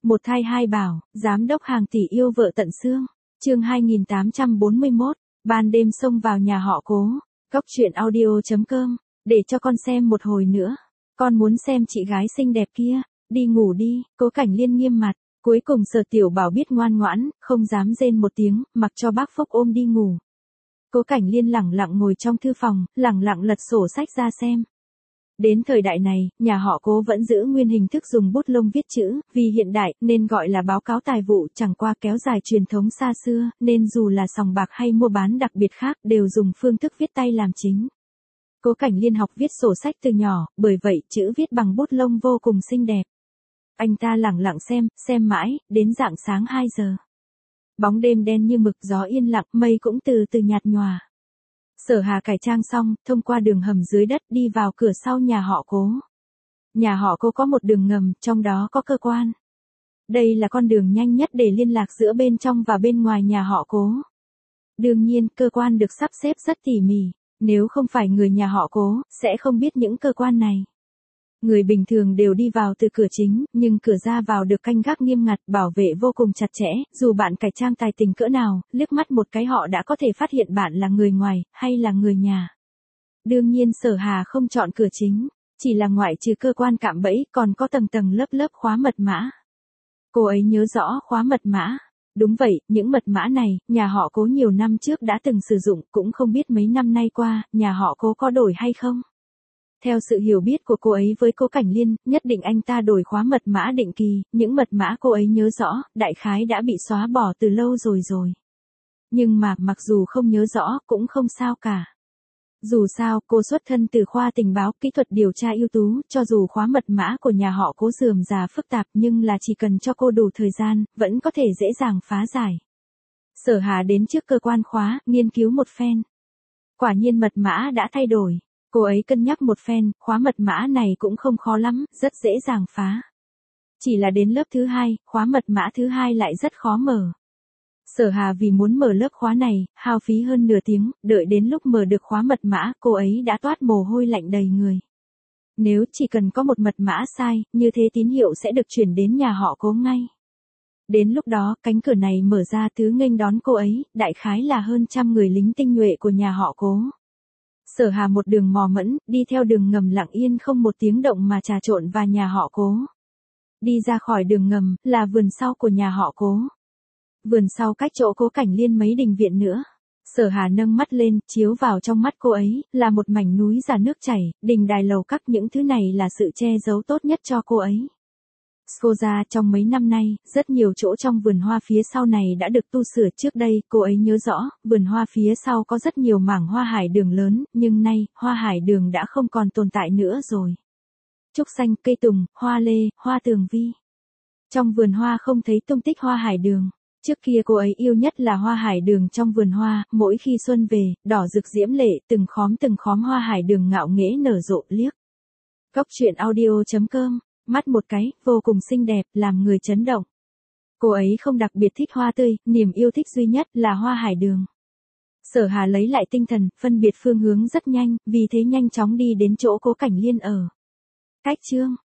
Một thai hai bảo, giám đốc hàng tỷ yêu vợ tận xương. Chương 2841, ban đêm xông vào nhà họ Cố. Cốc truyện audio.com, để cho con xem một hồi nữa. Con muốn xem chị gái xinh đẹp kia, đi ngủ đi, Cố Cảnh Liên nghiêm mặt. Cuối cùng Sở Tiểu Bảo biết ngoan ngoãn, không dám rên một tiếng, mặc cho bác Phúc ôm đi ngủ. Cố Cảnh Liên lẳng lặng ngồi trong thư phòng, lẳng lặng lật sổ sách ra xem. Đến thời đại này, nhà họ Cố vẫn giữ nguyên hình thức dùng bút lông viết chữ, vì hiện đại nên gọi là báo cáo tài vụ, chẳng qua kéo dài truyền thống xa xưa, nên dù là sòng bạc hay mua bán đặc biệt khác đều dùng phương thức viết tay làm chính. Cố Cảnh Liên học viết sổ sách từ nhỏ, bởi vậy chữ viết bằng bút lông vô cùng xinh đẹp. Anh ta lẳng lặng xem mãi, đến rạng sáng 2 giờ. Bóng đêm đen như mực, gió yên lặng, mây cũng từ từ nhạt nhòa. Sở Hà cải trang xong, thông qua đường hầm dưới đất đi vào cửa sau nhà họ Cố. Nhà họ Cố có một đường ngầm, trong đó có cơ quan. Đây là con đường nhanh nhất để liên lạc giữa bên trong và bên ngoài nhà họ Cố. Đương nhiên, cơ quan được sắp xếp rất tỉ mỉ, nếu không phải người nhà họ Cố, sẽ không biết những cơ quan này. Người bình thường đều đi vào từ cửa chính, nhưng cửa ra vào được canh gác nghiêm ngặt, bảo vệ vô cùng chặt chẽ, dù bạn cải trang tài tình cỡ nào, liếc mắt một cái họ đã có thể phát hiện bạn là người ngoài, hay là người nhà. Đương nhiên Sở Hà không chọn cửa chính, chỉ là ngoại trừ cơ quan cạm bẫy, còn có tầng tầng lớp lớp khóa mật mã. Cô ấy nhớ rõ khóa mật mã. Đúng vậy, những mật mã này, nhà họ Cố nhiều năm trước đã từng sử dụng, cũng không biết mấy năm nay qua, nhà họ Cố có đổi hay không. Theo sự hiểu biết của cô ấy với Cố Cảnh Liên, nhất định anh ta đổi khóa mật mã định kỳ, những mật mã cô ấy nhớ rõ, đại khái đã bị xóa bỏ từ lâu rồi. Nhưng mà, mặc dù không nhớ rõ, cũng không sao cả. Dù sao, cô xuất thân từ khoa tình báo, kỹ thuật điều tra ưu tú, cho dù khóa mật mã của nhà họ Cố rườm rà phức tạp nhưng là chỉ cần cho cô đủ thời gian, vẫn có thể dễ dàng phá giải. Sở Hà đến trước cơ quan khóa, nghiên cứu một phen. Quả nhiên mật mã đã thay đổi. Cô ấy cân nhắc một phen, khóa mật mã này cũng không khó lắm, rất dễ dàng phá. Chỉ là đến lớp thứ 2, khóa mật mã thứ 2 lại rất khó mở. Sở Hà vì muốn mở lớp khóa này, hao phí hơn nửa tiếng, đợi đến lúc mở được khóa mật mã, cô ấy đã toát mồ hôi lạnh đầy người. Nếu chỉ cần có một mật mã sai, như thế tín hiệu sẽ được chuyển đến nhà họ Cố ngay. Đến lúc đó, cánh cửa này mở ra, thứ nghênh đón cô ấy, đại khái là hơn 100 người lính tinh nhuệ của nhà họ Cố. Sở Hà một đường mò mẫm, đi theo đường ngầm lặng yên không một tiếng động mà trà trộn vào nhà họ Cố. Đi ra khỏi đường ngầm, là vườn sau của nhà họ Cố. Vườn sau cách chỗ Cố Cảnh Liên mấy đình viện nữa. Sở Hà nâng mắt lên, chiếu vào trong mắt cô ấy, là một mảnh núi già nước chảy, đình đài lầu các, những thứ này là sự che giấu tốt nhất cho cô ấy. Cô ra trong mấy năm nay, rất nhiều chỗ trong vườn hoa phía sau này đã được tu sửa. Trước đây, cô ấy nhớ rõ, vườn hoa phía sau có rất nhiều mảng hoa hải đường lớn, nhưng nay, hoa hải đường đã không còn tồn tại nữa rồi. Trúc xanh, cây tùng, hoa lê, hoa tường vi. Trong vườn hoa không thấy tung tích hoa hải đường. Trước kia cô ấy yêu nhất là hoa hải đường trong vườn hoa, mỗi khi xuân về, đỏ rực diễm lệ, từng khóm hoa hải đường ngạo nghễ nở rộ liếc. Cốc truyện audio.com, mắt một cái, vô cùng xinh đẹp, làm người chấn động. Cô ấy không đặc biệt thích hoa tươi, niềm yêu thích duy nhất là hoa hải đường. Sở Hà lấy lại tinh thần, phân biệt phương hướng rất nhanh, vì thế nhanh chóng đi đến chỗ Cố Cảnh Liên ở. Cách chương